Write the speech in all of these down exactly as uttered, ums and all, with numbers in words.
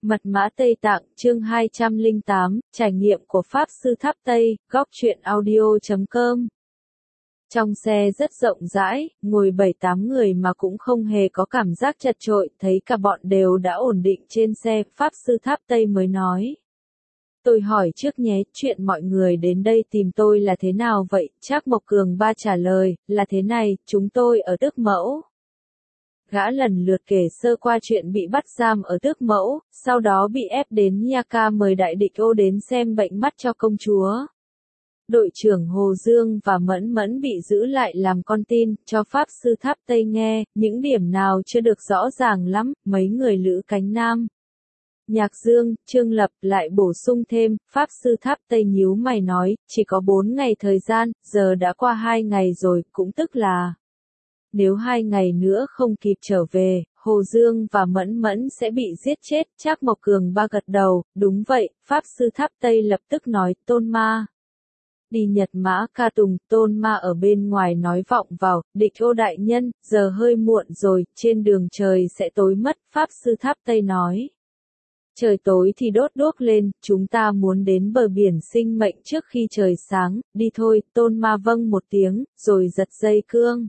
Mật mã Tây Tạng, chương hai trăm lẻ tám, trải nghiệm của Pháp Sư Tháp Tây, góc truyện audio chấm com. Trong xe rất rộng rãi, ngồi bảy tám người mà cũng không hề có cảm giác chật chội, thấy cả bọn đều đã ổn định trên xe, Pháp Sư Tháp Tây mới nói. Tôi hỏi trước nhé, chuyện mọi người đến đây tìm tôi là thế nào vậy? Trác Mộc Cường Ba trả lời, là thế này, chúng tôi ở Tước Mẫu. Gã lần lượt kể sơ qua chuyện bị bắt giam ở Tước Mẫu, sau đó bị ép đến Nha Ca mời đại địch Ô đến xem bệnh mắt cho công chúa. Đội trưởng Hồ Dương và Mẫn Mẫn bị giữ lại làm con tin, cho Pháp Sư Tháp Tây nghe, những điểm nào chưa được rõ ràng lắm, mấy người Lữ Cánh Nam. Nhạc Dương, Trương Lập lại bổ sung thêm, Pháp Sư Tháp Tây nhíu mày nói, chỉ có bốn ngày thời gian, giờ đã qua hai ngày rồi, cũng tức là... Nếu hai ngày nữa không kịp trở về, Hồ Dương và Mẫn Mẫn sẽ bị giết chết, Trác Mộc Cường Ba gật đầu, đúng vậy, Pháp Sư Tháp Tây lập tức nói, Tôn Ma. Đi Nhật Mã Ca Tùng, Tôn Ma ở bên ngoài nói vọng vào, địch Ô đại nhân, giờ hơi muộn rồi, trên đường trời sẽ tối mất, Pháp Sư Tháp Tây nói. Trời tối thì đốt đuốc lên, chúng ta muốn đến bờ biển sinh mệnh trước khi trời sáng, đi thôi, Tôn Ma vâng một tiếng, rồi giật dây cương.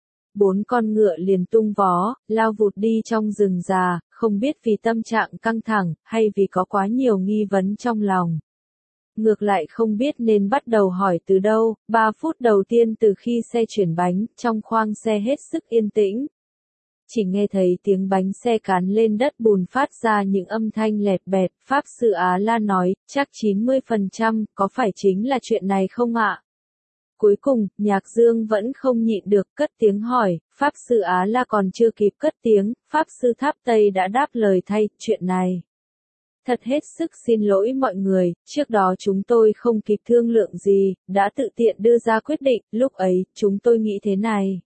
Bốn con ngựa liền tung vó, lao vụt đi trong rừng già, không biết vì tâm trạng căng thẳng, hay vì có quá nhiều nghi vấn trong lòng. Ngược lại không biết nên bắt đầu hỏi từ đâu, ba phút đầu tiên từ khi xe chuyển bánh, trong khoang xe hết sức yên tĩnh. Chỉ nghe thấy tiếng bánh xe cán lên đất bùn phát ra những âm thanh lẹt bẹt, Pháp Sư Á La nói, chắc chín mươi phần trăm, có phải chính là chuyện này không ạ? Cuối cùng, Nhạc Dương vẫn không nhịn được cất tiếng hỏi, Pháp Sư Á La còn chưa kịp cất tiếng, Pháp Sư Tháp Tây đã đáp lời thay, chuyện này. Thật hết sức xin lỗi mọi người, trước đó chúng tôi không kịp thương lượng gì, đã tự tiện đưa ra quyết định, lúc ấy, chúng tôi nghĩ thế này.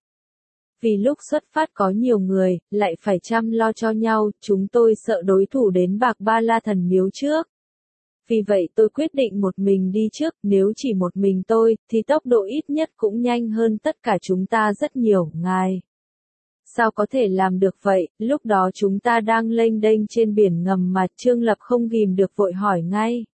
Vì lúc xuất phát có nhiều người, lại phải chăm lo cho nhau, chúng tôi sợ đối thủ đến Bạc Ba La Thần Miếu trước. Vì vậy tôi quyết định một mình đi trước, nếu chỉ một mình tôi, thì tốc độ ít nhất cũng nhanh hơn tất cả chúng ta rất nhiều, ngài. Sao có thể làm được vậy, lúc đó chúng ta đang lênh đênh trên biển ngầm mà Trương Lập không ghìm được vội hỏi ngay.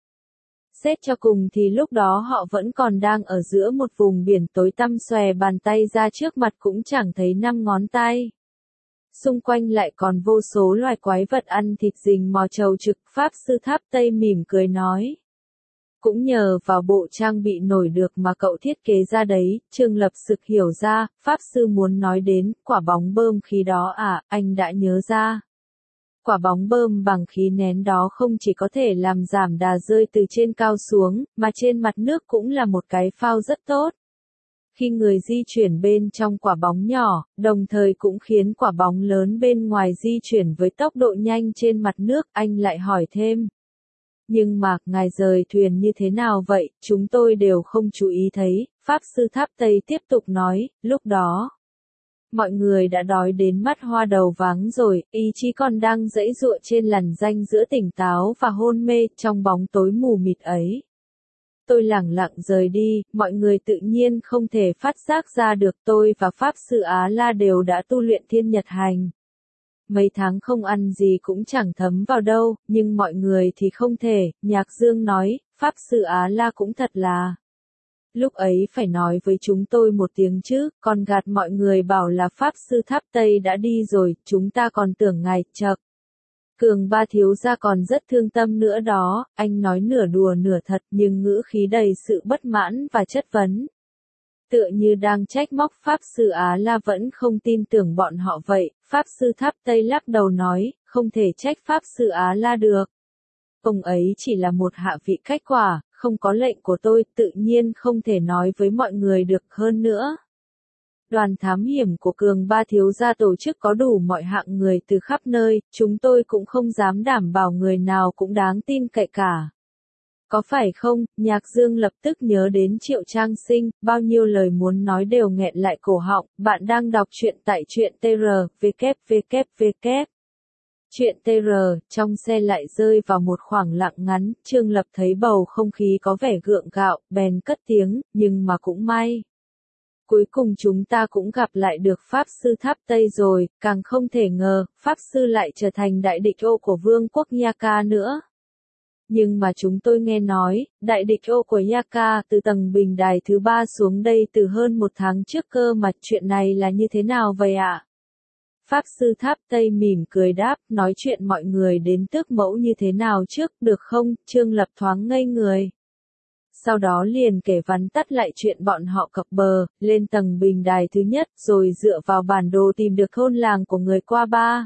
Xét cho cùng thì lúc đó họ vẫn còn đang ở giữa một vùng biển tối tăm xòe bàn tay ra trước mặt cũng chẳng thấy năm ngón tay. Xung quanh lại còn vô số loài quái vật ăn thịt rình mò trầu trực, Pháp Sư Tháp Tây mỉm cười nói. Cũng nhờ vào bộ trang bị nổi được mà cậu thiết kế ra đấy, Trương Lập sực hiểu ra, Pháp Sư muốn nói đến, quả bóng bơm khí đó à, anh đã nhớ ra. Quả bóng bơm bằng khí nén đó không chỉ có thể làm giảm đà rơi từ trên cao xuống, mà trên mặt nước cũng là một cái phao rất tốt. Khi người di chuyển bên trong quả bóng nhỏ, đồng thời cũng khiến quả bóng lớn bên ngoài di chuyển với tốc độ nhanh trên mặt nước, anh lại hỏi thêm. Nhưng mà, ngài rời thuyền như thế nào vậy, chúng tôi đều không chú ý thấy, Pháp Sư Tháp Tây tiếp tục nói, lúc đó. Mọi người đã đói đến mắt hoa đầu váng rồi, ý chí còn đang giãy giụa trên lằn ranh giữa tỉnh táo và hôn mê, trong bóng tối mù mịt ấy. Tôi lẳng lặng rời đi, mọi người tự nhiên không thể phát giác ra được tôi và Pháp Sư Á La đều đã tu luyện thiên nhật hành. Mấy tháng không ăn gì cũng chẳng thấm vào đâu, nhưng mọi người thì không thể, Nhạc Dương nói, Pháp Sư Á La cũng thật là. Lúc ấy phải nói với chúng tôi một tiếng chứ, còn gạt mọi người bảo là Pháp Sư Tháp Tây đã đi rồi, chúng ta còn tưởng ngài chậc. Cường Ba thiếu gia còn rất thương tâm nữa đó, anh nói nửa đùa nửa thật nhưng ngữ khí đầy sự bất mãn và chất vấn. Tựa như đang trách móc Pháp Sư Á La vẫn không tin tưởng bọn họ vậy, Pháp Sư Tháp Tây lắc đầu nói, không thể trách Pháp Sư Á La được. Ông ấy chỉ là một hạ vị cách quả, không có lệnh của tôi, tự nhiên không thể nói với mọi người được hơn nữa. Đoàn thám hiểm của Cường Ba thiếu gia tổ chức có đủ mọi hạng người từ khắp nơi, chúng tôi cũng không dám đảm bảo người nào cũng đáng tin cậy cả. Có phải không, Nhạc Dương lập tức nhớ đến Triệu Trang Sinh, bao nhiêu lời muốn nói đều nghẹn lại cổ họng, bạn đang đọc truyện tại truyện tê rờ, vê vê vê vê. Chuyện tê rờ, trong xe lại rơi vào một khoảng lặng ngắn, Trương Lập thấy bầu không khí có vẻ gượng gạo, bèn cất tiếng, nhưng mà cũng may. cuối cùng chúng ta cũng gặp lại được Pháp Sư Tháp Tây rồi, càng không thể ngờ, Pháp Sư lại trở thành đại địch ô của Vương quốc Yaka nữa. Nhưng mà chúng tôi nghe nói, đại địch ô của Yaka từ tầng bình đài thứ ba xuống đây từ hơn một tháng trước cơ mà chuyện này là như thế nào vậy ạ? Pháp Sư Tháp Tây mỉm cười đáp, nói chuyện mọi người đến tước mẫu như thế nào trước, được không? Trương Lập thoáng ngây người. Sau đó liền kể vắn tắt lại chuyện bọn họ cập bờ, lên tầng bình đài thứ nhất, rồi dựa vào bản đồ tìm được thôn làng của người qua ba.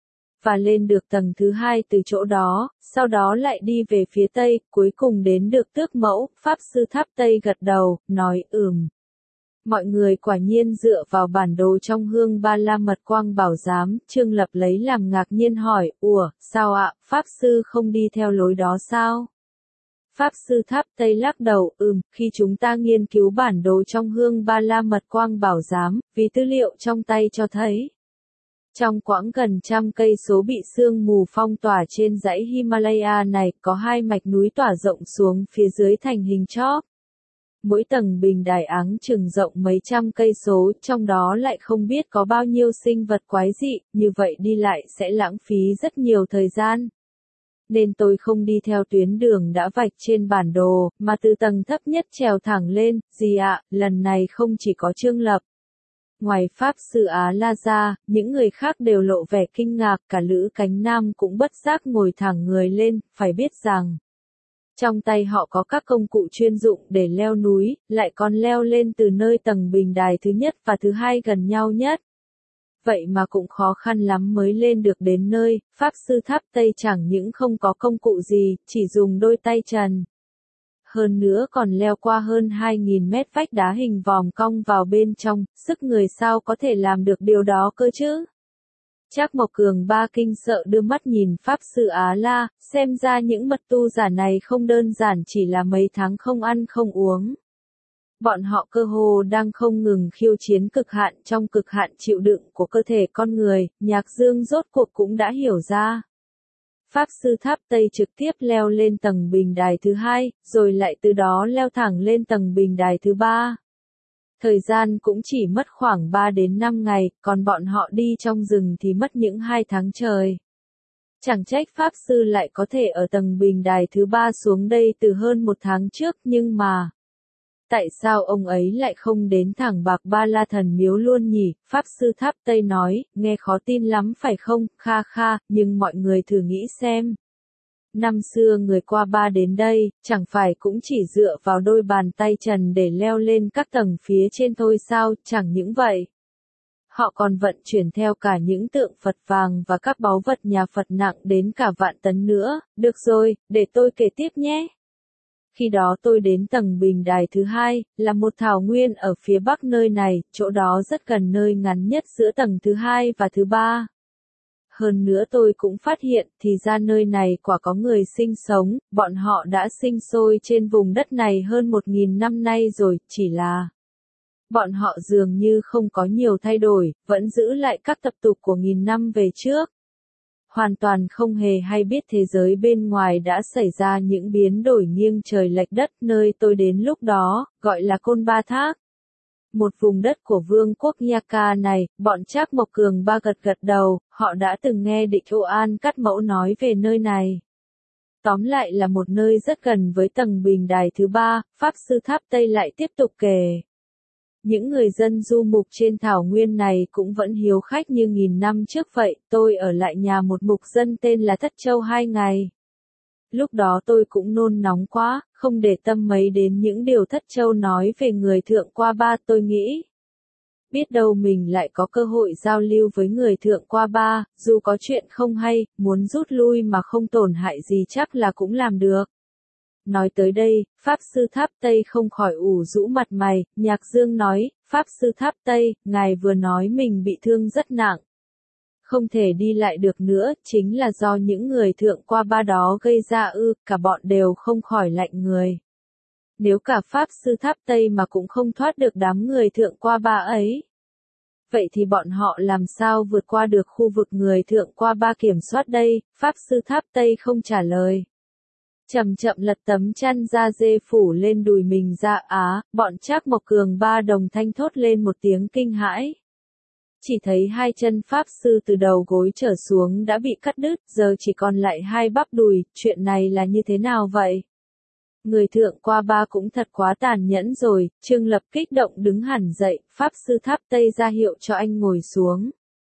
Và lên được tầng thứ hai từ chỗ đó, sau đó lại đi về phía tây, cuối cùng đến được tước mẫu. Pháp Sư Tháp Tây gật đầu, nói ừm. Mọi người quả nhiên dựa vào bản đồ trong hương ba la mật quang bảo giám. Trương Lập lấy làm ngạc nhiên hỏi, ủa, sao ạ, Pháp Sư không đi theo lối đó sao? Pháp Sư Tháp Tây lắc đầu, ừm, khi chúng ta nghiên cứu bản đồ trong hương ba la mật quang bảo giám, vì tư liệu trong tay cho thấy. Trong quãng gần trăm cây số bị sương mù phong tỏa trên dãy Himalaya này, có hai mạch núi tỏa rộng xuống phía dưới thành hình chóp. Mỗi tầng bình đài áng chừng rộng mấy trăm cây số, trong đó lại không biết có bao nhiêu sinh vật quái dị, như vậy đi lại sẽ lãng phí rất nhiều thời gian. Nên tôi không đi theo tuyến đường đã vạch trên bản đồ, mà từ tầng thấp nhất trèo thẳng lên. Gì ạ, lần này không chỉ có Trương Lập. Ngoài Pháp Sư Á La ra, những người khác đều lộ vẻ kinh ngạc, cả Lữ Cánh Nam cũng bất giác ngồi thẳng người lên, phải biết rằng trong tay họ có các công cụ chuyên dụng để leo núi, lại còn leo lên từ nơi tầng bình đài thứ nhất và thứ hai gần nhau nhất. Vậy mà cũng khó khăn lắm mới lên được đến nơi. Pháp Sư Tháp Tây chẳng những không có công cụ gì, chỉ dùng đôi tay trần. Hơn nữa còn leo qua hơn hai nghìn mét vách đá hình vòm cong vào bên trong, sức người sao có thể làm được điều đó cơ chứ? Trác Mộc Cường ba kinh sợ đưa mắt nhìn Pháp Sư Á La, xem ra những mật tu giả này không đơn giản chỉ là mấy tháng không ăn không uống. Bọn họ cơ hồ đang không ngừng khiêu chiến cực hạn trong cực hạn chịu đựng của cơ thể con người. Nhạc Dương rốt cuộc cũng đã hiểu ra. Pháp Sư Tháp Tây trực tiếp leo lên tầng bình đài thứ hai, rồi lại từ đó leo thẳng lên tầng bình đài thứ ba. Thời gian cũng chỉ mất khoảng ba đến năm ngày, còn bọn họ đi trong rừng thì mất những hai tháng trời. Chẳng trách Pháp Sư lại có thể ở tầng bình đài thứ ba xuống đây từ hơn một tháng trước, nhưng mà tại sao ông ấy lại không đến thẳng Bạc Ba La Thần Miếu luôn nhỉ? Pháp Sư Tháp Tây nói, nghe khó tin lắm phải không? Kha kha, nhưng mọi người thử nghĩ xem. Năm xưa người qua ba đến đây, chẳng phải cũng chỉ dựa vào đôi bàn tay trần để leo lên các tầng phía trên thôi sao? Chẳng những vậy. Họ còn vận chuyển theo cả những tượng Phật vàng và các báu vật nhà Phật nặng đến cả vạn tấn nữa. Được rồi, để tôi kể tiếp nhé. Khi đó tôi đến tầng bình đài thứ hai, là một thảo nguyên ở phía bắc nơi này, chỗ đó rất gần nơi ngắn nhất giữa tầng thứ hai và thứ ba. Hơn nữa tôi cũng phát hiện, thì ra nơi này quả có người sinh sống, bọn họ đã sinh sôi trên vùng đất này hơn một nghìn năm nay rồi, chỉ là bọn họ dường như không có nhiều thay đổi, vẫn giữ lại các tập tục của nghìn năm về trước. Hoàn toàn không hề hay biết thế giới bên ngoài đã xảy ra những biến đổi nghiêng trời lệch đất. Nơi tôi đến lúc đó, gọi là Côn Ba Thác. Một vùng đất của vương quốc Yaka này, bọn Trác Mộc Cường ba gật gật đầu, họ đã từng nghe Địch Ô An Cắt Mẫu nói về nơi này. Tóm lại là một nơi rất gần với tầng bình đài thứ ba. Pháp Sư Tháp Tây lại tiếp tục kể. Những người dân du mục trên thảo nguyên này cũng vẫn hiếu khách như nghìn năm trước vậy. Tôi ở lại nhà một mục dân tên là Thất Châu hai ngày. Lúc đó tôi cũng nôn nóng quá, không để tâm mấy đến những điều Thất Châu nói về người thượng qua ba. Tôi nghĩ, biết đâu mình lại có cơ hội giao lưu với người thượng qua ba, dù có chuyện không hay, muốn rút lui mà không tổn hại gì chắc là cũng làm được. Nói tới đây, Pháp Sư Tháp Tây không khỏi ủ rũ mặt mày. Nhạc Dương nói, Pháp Sư Tháp Tây, ngài vừa nói mình bị thương rất nặng. Không thể đi lại được nữa, chính là do những người thượng qua ba đó gây ra ư, cả bọn đều không khỏi lạnh người. Nếu cả Pháp Sư Tháp Tây mà cũng không thoát được đám người thượng qua ba ấy, vậy thì bọn họ làm sao vượt qua được khu vực người thượng qua ba kiểm soát đây? Pháp Sư Tháp Tây không trả lời. Chậm chậm lật tấm chăn da dê phủ lên đùi mình ra. Á, bọn Trác Mộc Cường ba đồng thanh thốt lên một tiếng kinh hãi. Chỉ thấy hai chân pháp sư từ đầu gối trở xuống đã bị cắt đứt, giờ chỉ còn lại hai bắp đùi, chuyện này là như thế nào vậy? Người thượng qua ba cũng thật quá tàn nhẫn rồi. Trương Lập kích động đứng hẳn dậy, pháp sư Tháp Tây ra hiệu cho anh ngồi xuống.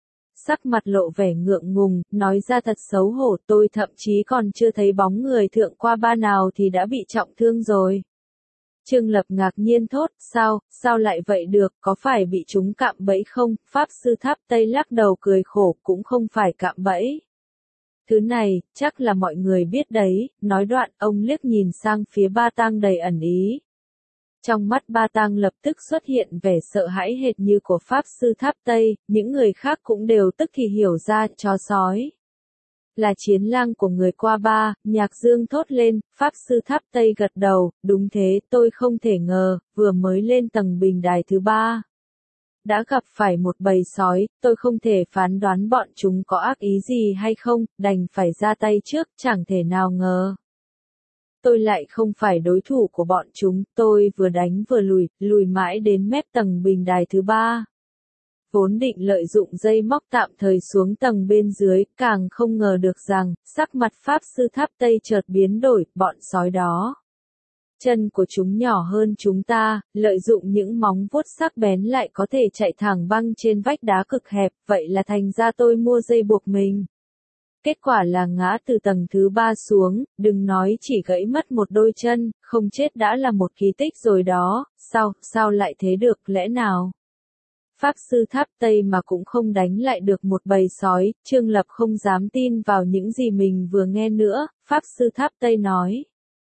Sắc mặt lộ vẻ ngượng ngùng, nói ra thật xấu hổ, tôi thậm chí còn chưa thấy bóng người thượng qua ba nào thì đã bị trọng thương rồi. Trương Lập ngạc nhiên thốt, sao, sao lại vậy được, có phải bị chúng cạm bẫy không? Pháp sư Tháp Tây lắc đầu cười khổ, cũng không phải cạm bẫy. Thứ này, chắc là mọi người biết đấy. Nói đoạn, ông liếc nhìn sang phía Ba Tang đầy ẩn ý. Trong mắt Ba Tang lập tức xuất hiện vẻ sợ hãi hệt như của Pháp sư Tháp Tây, những người khác cũng đều tức thì hiểu ra, chó sói. Là chiến lang của người qua ba, Nhạc Dương thốt lên. Pháp sư Tháp Tây gật đầu, đúng thế, tôi không thể ngờ, vừa mới lên tầng bình đài thứ ba. Đã gặp phải một bầy sói, tôi không thể phán đoán bọn chúng có ác ý gì hay không, đành phải ra tay trước, chẳng thể nào ngờ. Tôi lại không phải đối thủ của bọn chúng, tôi vừa đánh vừa lùi, lùi mãi đến mép tầng bình đài thứ ba. Vốn định lợi dụng dây móc tạm thời xuống tầng bên dưới, càng không ngờ được rằng, sắc mặt Pháp sư Tháp Tây chợt biến đổi, bọn sói đó. Chân của chúng nhỏ hơn chúng ta, lợi dụng những móng vuốt sắc bén lại có thể chạy thẳng băng trên vách đá cực hẹp, vậy là thành ra tôi mua dây buộc mình. Kết quả là ngã từ tầng thứ ba xuống, đừng nói chỉ gãy mất một đôi chân, không chết đã là một kỳ tích rồi đó, sao, sao lại thế được, lẽ nào? Pháp sư Tháp Tây mà cũng không đánh lại được một bầy sói, Trương Lập không dám tin vào những gì mình vừa nghe nữa, Pháp sư Tháp Tây nói.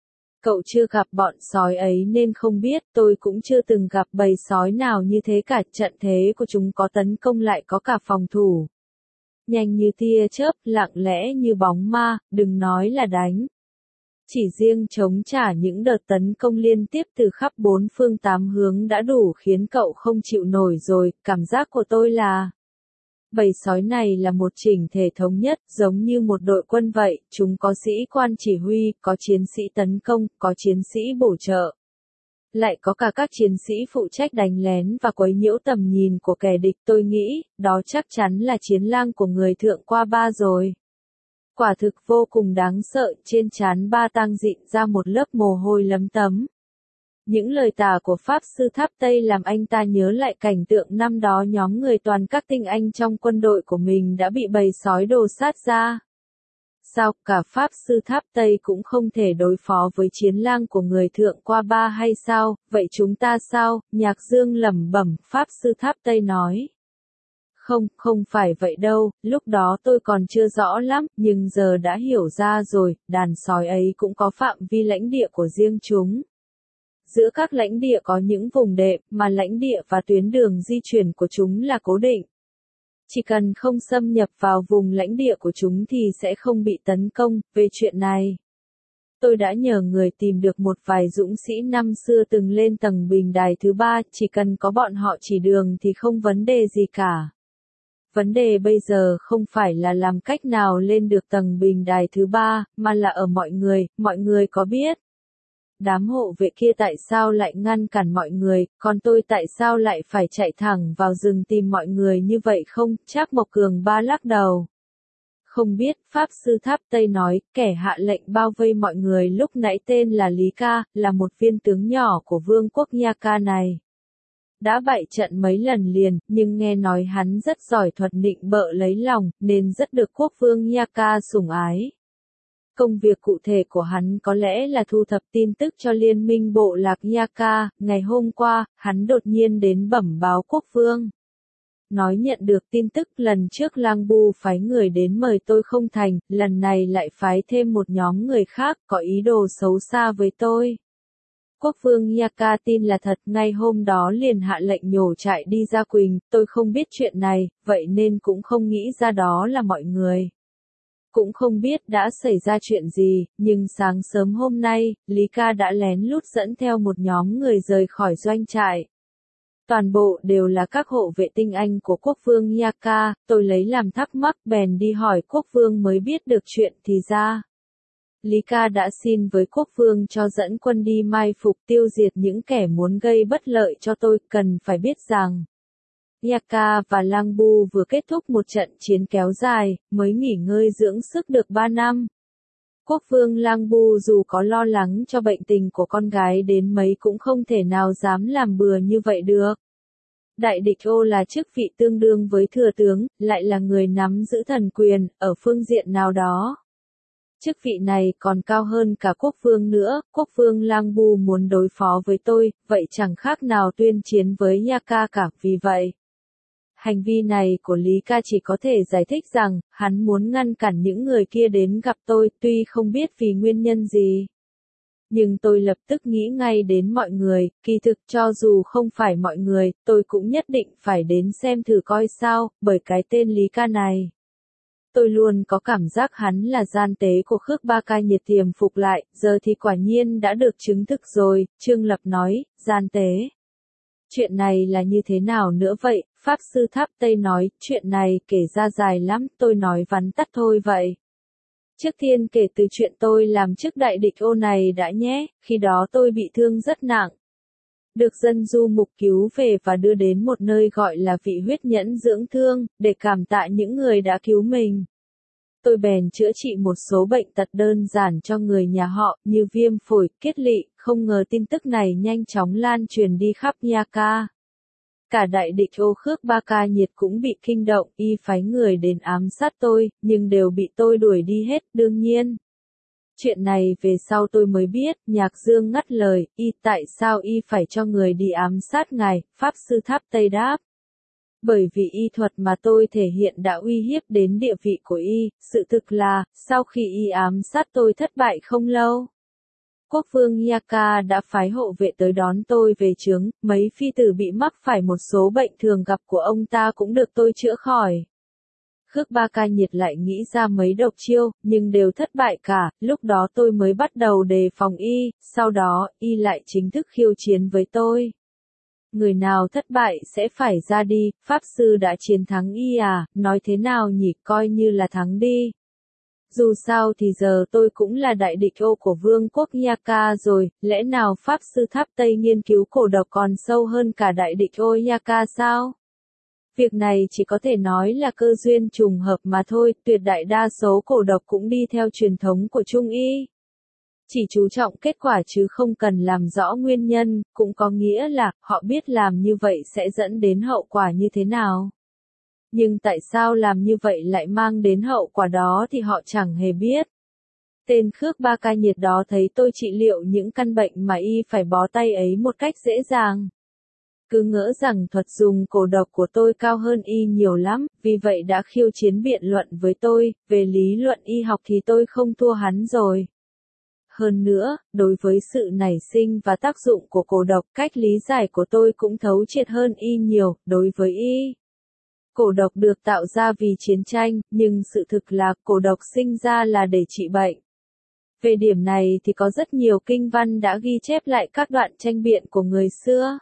Cậu chưa gặp bọn sói ấy nên không biết, tôi cũng chưa từng gặp bầy sói nào như thế cả, trận thế của chúng có tấn công lại có cả phòng thủ. Nhanh như tia chớp, lặng lẽ như bóng ma, đừng nói là đánh. Chỉ riêng chống trả những đợt tấn công liên tiếp từ khắp bốn phương tám hướng đã đủ khiến cậu không chịu nổi rồi, cảm giác của tôi là... Bầy sói này là một chỉnh thể thống nhất, giống như một đội quân vậy, chúng có sĩ quan chỉ huy, có chiến sĩ tấn công, có chiến sĩ bổ trợ. Lại có cả các chiến sĩ phụ trách đánh lén và quấy nhiễu tầm nhìn của kẻ địch, tôi nghĩ, đó chắc chắn là chiến lang của người thượng qua ba rồi. Quả thực vô cùng đáng sợ, trên trán Ba Tang dịn ra một lớp mồ hôi lấm tấm. Những lời tả của Pháp sư Tháp Tây làm anh ta nhớ lại cảnh tượng năm đó nhóm người toàn các tinh anh trong quân đội của mình đã bị bầy sói đồ sát ra. Sao, cả Pháp sư Tháp Tây cũng không thể đối phó với chiến lang của người thượng qua ba hay sao, vậy chúng ta sao? Nhạc Dương lẩm bẩm, Pháp sư Tháp Tây nói. Không, không phải vậy đâu, lúc đó tôi còn chưa rõ lắm, nhưng giờ đã hiểu ra rồi, đàn sói ấy cũng có phạm vi lãnh địa của riêng chúng. Giữa các lãnh địa có những vùng đệm, mà lãnh địa và tuyến đường di chuyển của chúng là cố định. Chỉ cần không xâm nhập vào vùng lãnh địa của chúng thì sẽ không bị tấn công. Về chuyện này, tôi đã nhờ người tìm được một vài dũng sĩ năm xưa từng lên tầng bình đài thứ ba, chỉ cần có bọn họ chỉ đường thì không vấn đề gì cả. Vấn đề bây giờ không phải là làm cách nào lên được tầng bình đài thứ ba, mà là ở mọi người, mọi người có biết. Đám hộ vệ kia tại sao lại ngăn cản mọi người, còn tôi tại sao lại phải chạy thẳng vào rừng tìm mọi người như vậy không? Trác Mộc Cường ba lắc đầu. Không biết, Pháp sư Tháp Tây nói, kẻ hạ lệnh bao vây mọi người lúc nãy tên là Lý Ca, là một viên tướng nhỏ của vương quốc Nha Ca này. Đã bại trận mấy lần liền, nhưng nghe nói hắn rất giỏi thuật nịnh bợ lấy lòng, nên rất được quốc vương Nha Ca sủng ái. Công việc cụ thể của hắn có lẽ là thu thập tin tức cho liên minh bộ lạc Nha Ca. Ngày hôm qua, hắn đột nhiên đến bẩm báo quốc vương. Nói nhận được tin tức lần trước Lang Bu phái người đến mời tôi không thành, lần này lại phái thêm một nhóm người khác có ý đồ xấu xa với tôi. Quốc vương Nha Ca tin là thật, ngay hôm đó liền hạ lệnh nhổ trại đi ra Quỳnh, tôi không biết chuyện này, vậy nên cũng không nghĩ ra đó là mọi người. Cũng không biết đã xảy ra chuyện gì, nhưng sáng sớm hôm nay, Lý Ca đã lén lút dẫn theo một nhóm người rời khỏi doanh trại. Toàn bộ đều là các hộ vệ tinh anh của quốc vương Nha Ca, tôi lấy làm thắc mắc bèn đi hỏi quốc vương mới biết được chuyện thì ra. Lý Ca đã xin với quốc vương cho dẫn quân đi mai phục tiêu diệt những kẻ muốn gây bất lợi cho tôi, cần phải biết rằng Yaka và Lang Bu vừa kết thúc một trận chiến kéo dài, mới nghỉ ngơi dưỡng sức được ba năm. Quốc vương Lang Bu dù có lo lắng cho bệnh tình của con gái đến mấy cũng không thể nào dám làm bừa như vậy được. Đại địch ô là chức vị tương đương với thừa tướng, lại là người nắm giữ thần quyền, ở phương diện nào đó. Chức vị này còn cao hơn cả quốc vương nữa, quốc vương Lang Bu muốn đối phó với tôi, vậy chẳng khác nào tuyên chiến với Yaka cả, vì vậy. Hành vi này của Lý Ca chỉ có thể giải thích rằng, hắn muốn ngăn cản những người kia đến gặp tôi, tuy không biết vì nguyên nhân gì. Nhưng tôi lập tức nghĩ ngay đến mọi người, kỳ thực cho dù không phải mọi người, tôi cũng nhất định phải đến xem thử coi sao, bởi cái tên Lý Ca này. Tôi luôn có cảm giác hắn là gian tế của Khước Ba Ca Nhiệt tiềm phục lại, giờ thì quả nhiên đã được chứng thực rồi, Trương Lập nói, gian tế. Chuyện này là như thế nào nữa vậy? Pháp Sư Tháp Tây nói, chuyện này kể ra dài lắm, tôi nói vắn tắt thôi vậy. Trước tiên kể từ chuyện tôi làm chức đại địch ô này đã nhé, khi đó tôi bị thương rất nặng. Được dân du mục cứu về và đưa đến một nơi gọi là vị huyết nhẫn dưỡng thương, để cảm tạ những người đã cứu mình. Tôi bèn chữa trị một số bệnh tật đơn giản cho người nhà họ, như viêm phổi, kiết lỵ, không ngờ tin tức này nhanh chóng lan truyền đi khắp Yaka. Cả đại địch ô Khước Ba Ca Nhiệt cũng bị kinh động, y phái người đến ám sát tôi, nhưng đều bị tôi đuổi đi hết, đương nhiên. Chuyện này về sau tôi mới biết, Nhạc Dương ngắt lời, y tại sao y phải cho người đi ám sát ngài, Pháp Sư Tháp Tây đáp. Bởi vì y thuật mà tôi thể hiện đã uy hiếp đến địa vị của y, sự thực là, sau khi y ám sát tôi thất bại không lâu. Quốc vương Yaka đã phái hộ vệ tới đón tôi về trướng, mấy phi tử bị mắc phải một số bệnh thường gặp của ông ta cũng được tôi chữa khỏi. Khước Ba Ca Nhiệt lại nghĩ ra mấy độc chiêu, nhưng đều thất bại cả, lúc đó tôi mới bắt đầu đề phòng y, sau đó, y lại chính thức khiêu chiến với tôi. Người nào thất bại sẽ phải ra đi, Pháp Sư đã chiến thắng y à, nói thế nào nhỉ, coi như là thắng đi. Dù sao thì giờ tôi cũng là đại địch ô của vương quốc Yaka rồi, lẽ nào Pháp Sư Tháp Tây nghiên cứu cổ độc còn sâu hơn cả đại địch ô Yaka sao? Việc này chỉ có thể nói là cơ duyên trùng hợp mà thôi, tuyệt đại đa số cổ độc cũng đi theo truyền thống của Trung Y. Chỉ chú trọng kết quả chứ không cần làm rõ nguyên nhân, cũng có nghĩa là, họ biết làm như vậy sẽ dẫn đến hậu quả như thế nào. Nhưng tại sao làm như vậy lại mang đến hậu quả đó thì họ chẳng hề biết. Tên Khước Ba Ca Nhiệt đó thấy tôi trị liệu những căn bệnh mà y phải bó tay ấy một cách dễ dàng. Cứ ngỡ rằng thuật dùng cổ độc của tôi cao hơn y nhiều lắm, vì vậy đã khiêu chiến biện luận với tôi, về lý luận y học thì tôi không thua hắn rồi. Hơn nữa, đối với sự nảy sinh và tác dụng của cổ độc, cách lý giải của tôi cũng thấu triệt hơn y nhiều, đối với y. Cổ độc được tạo ra vì chiến tranh, nhưng sự thực là cổ độc sinh ra là để trị bệnh. Về điểm này thì có rất nhiều kinh văn đã ghi chép lại các đoạn tranh biện của người xưa.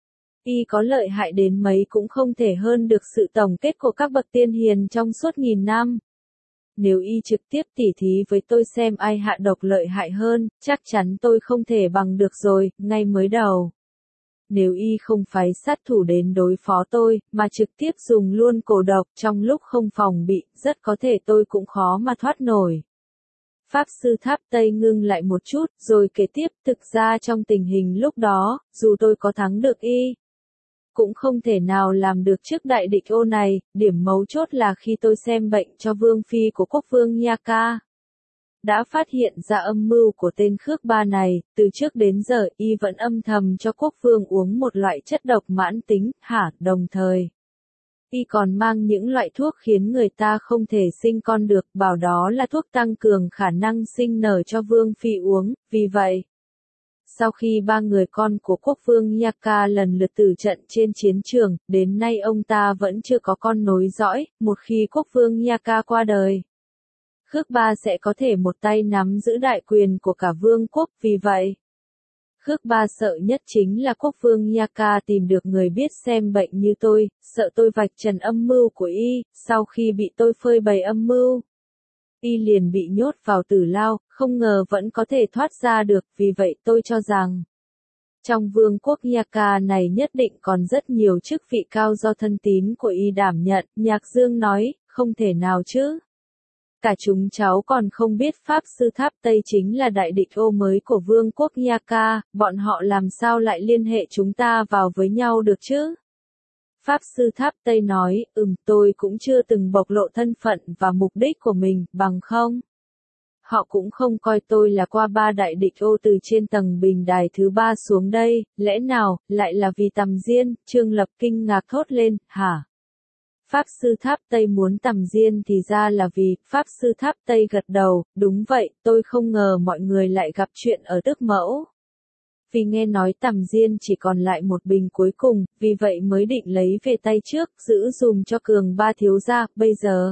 Y có lợi hại đến mấy cũng không thể hơn được sự tổng kết của các bậc tiên hiền trong suốt nghìn năm. Nếu y trực tiếp tỉ thí với tôi xem ai hạ độc lợi hại hơn, chắc chắn tôi không thể bằng được rồi, ngay mới đầu. Nếu y không phái sát thủ đến đối phó tôi, mà trực tiếp dùng luôn cổ độc trong lúc không phòng bị, rất có thể tôi cũng khó mà thoát nổi. Pháp Sư Tháp Tây ngưng lại một chút, rồi kể tiếp, thực ra trong tình hình lúc đó, dù tôi có thắng được y, cũng không thể nào làm được trước đại địch ô này, điểm mấu chốt là khi tôi xem bệnh cho vương phi của quốc vương Yaka. Đã phát hiện ra âm mưu của tên Khước Ba này, từ trước đến giờ y vẫn âm thầm cho quốc vương uống một loại chất độc mãn tính, hả, đồng thời. Y còn mang những loại thuốc khiến người ta không thể sinh con được, bảo đó là thuốc tăng cường khả năng sinh nở cho vương phi uống, vì vậy. Sau khi ba người con của quốc vương Yaka lần lượt tử trận trên chiến trường, đến nay ông ta vẫn chưa có con nối dõi, một khi quốc vương Yaka qua đời. Khước Ba sẽ có thể một tay nắm giữ đại quyền của cả vương quốc, vì vậy. Khước Ba sợ nhất chính là quốc vương Yaka tìm được người biết xem bệnh như tôi, sợ tôi vạch trần âm mưu của y, sau khi bị tôi phơi bày âm mưu. y liền bị nhốt vào tử lao, không ngờ vẫn có thể thoát ra được, vì vậy tôi cho rằng, trong vương quốc Yaka này nhất định còn rất nhiều chức vị cao do thân tín của y đảm nhận, Nhạc Dương nói, không thể nào chứ. Cả chúng cháu còn không biết Pháp Sư Tháp Tây chính là đại địch ô mới của vương quốc Yaka, bọn họ làm sao lại liên hệ chúng ta vào với nhau được chứ? Pháp Sư Tháp Tây nói, ừm tôi cũng chưa từng bộc lộ thân phận và mục đích của mình, bằng không. Họ cũng không coi tôi là qua ba đại địch ô từ trên tầng bình đài thứ ba xuống đây, lẽ nào, lại là vì Tầm Diên, Trương Lập kinh ngạc thốt lên, hả? Pháp Sư Tháp Tây muốn Tầm Diên thì ra là vì, Pháp Sư Tháp Tây gật đầu, đúng vậy, tôi không ngờ mọi người lại gặp chuyện ở Tức Mẫu. Vì nghe nói Tầm Diên chỉ còn lại một bình cuối cùng, vì vậy mới định lấy về tay trước, giữ dùm cho Cường Ba thiếu gia, bây giờ.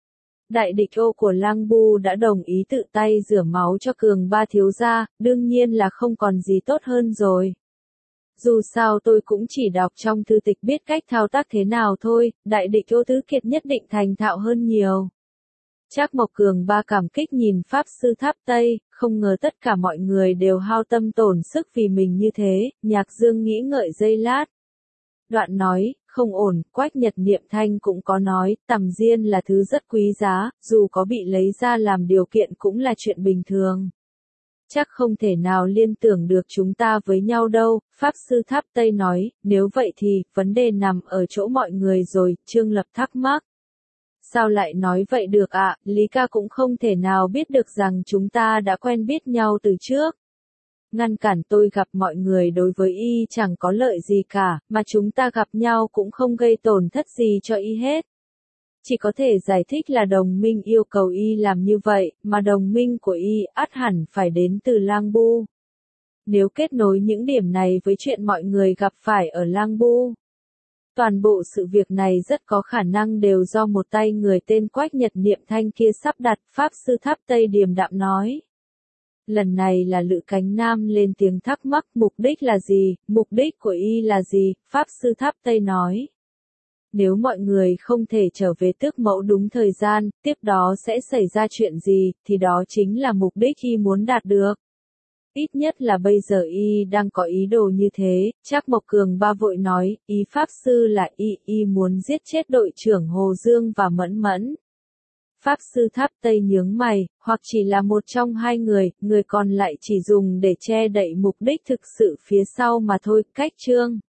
Đại địch ô của Lang Bu đã đồng ý tự tay rửa máu cho Cường Ba thiếu gia, đương nhiên là không còn gì tốt hơn rồi. Dù sao tôi cũng chỉ đọc trong thư tịch biết cách thao tác thế nào thôi, đại địch ô tứ kiệt nhất định thành thạo hơn nhiều. Trác Mộc Cường Ba cảm kích nhìn Pháp Sư Tháp Tây, không ngờ tất cả mọi người đều hao tâm tổn sức vì mình như thế, Nhạc Dương nghĩ ngợi giây lát. Đoạn nói, không ổn, Quách Nhật Niệm Thanh cũng có nói, Tầm Diên là thứ rất quý giá, dù có bị lấy ra làm điều kiện cũng là chuyện bình thường. Chắc không thể nào liên tưởng được chúng ta với nhau đâu, Pháp Sư Tháp Tây nói, nếu vậy thì, vấn đề nằm ở chỗ mọi người rồi, Trương Lập thắc mắc. Sao lại nói vậy được ạ, à? Lý ca cũng không thể nào biết được rằng chúng ta đã quen biết nhau từ trước. Ngăn cản tôi gặp mọi người đối với y chẳng có lợi gì cả, mà chúng ta gặp nhau cũng không gây tổn thất gì cho y hết. Chỉ có thể giải thích là đồng minh yêu cầu y làm như vậy, mà đồng minh của y ắt hẳn phải đến từ Lang Bu. Nếu kết nối những điểm này với chuyện mọi người gặp phải ở Lang Bu, toàn bộ sự việc này rất có khả năng đều do một tay người tên Quách Nhật Niệm Thanh kia sắp đặt, Pháp Sư Tháp Tây điềm đạm nói. Lần này là Lữ Cánh Nam lên tiếng thắc mắc, mục đích là gì, mục đích của y là gì, Pháp Sư Tháp Tây nói. Nếu mọi người không thể trở về Tước Mẫu đúng thời gian, tiếp đó sẽ xảy ra chuyện gì, thì đó chính là mục đích y muốn đạt được. Ít nhất là bây giờ y đang có ý đồ như thế, Trác Mộc Cường Ba vội nói, ý Pháp Sư là y, y muốn giết chết đội trưởng Hồ Dương và Mẫn Mẫn. Pháp Sư Tháp Tây nhướng mày, hoặc chỉ là một trong hai người, người còn lại chỉ dùng để che đậy mục đích thực sự phía sau mà thôi, cách chương.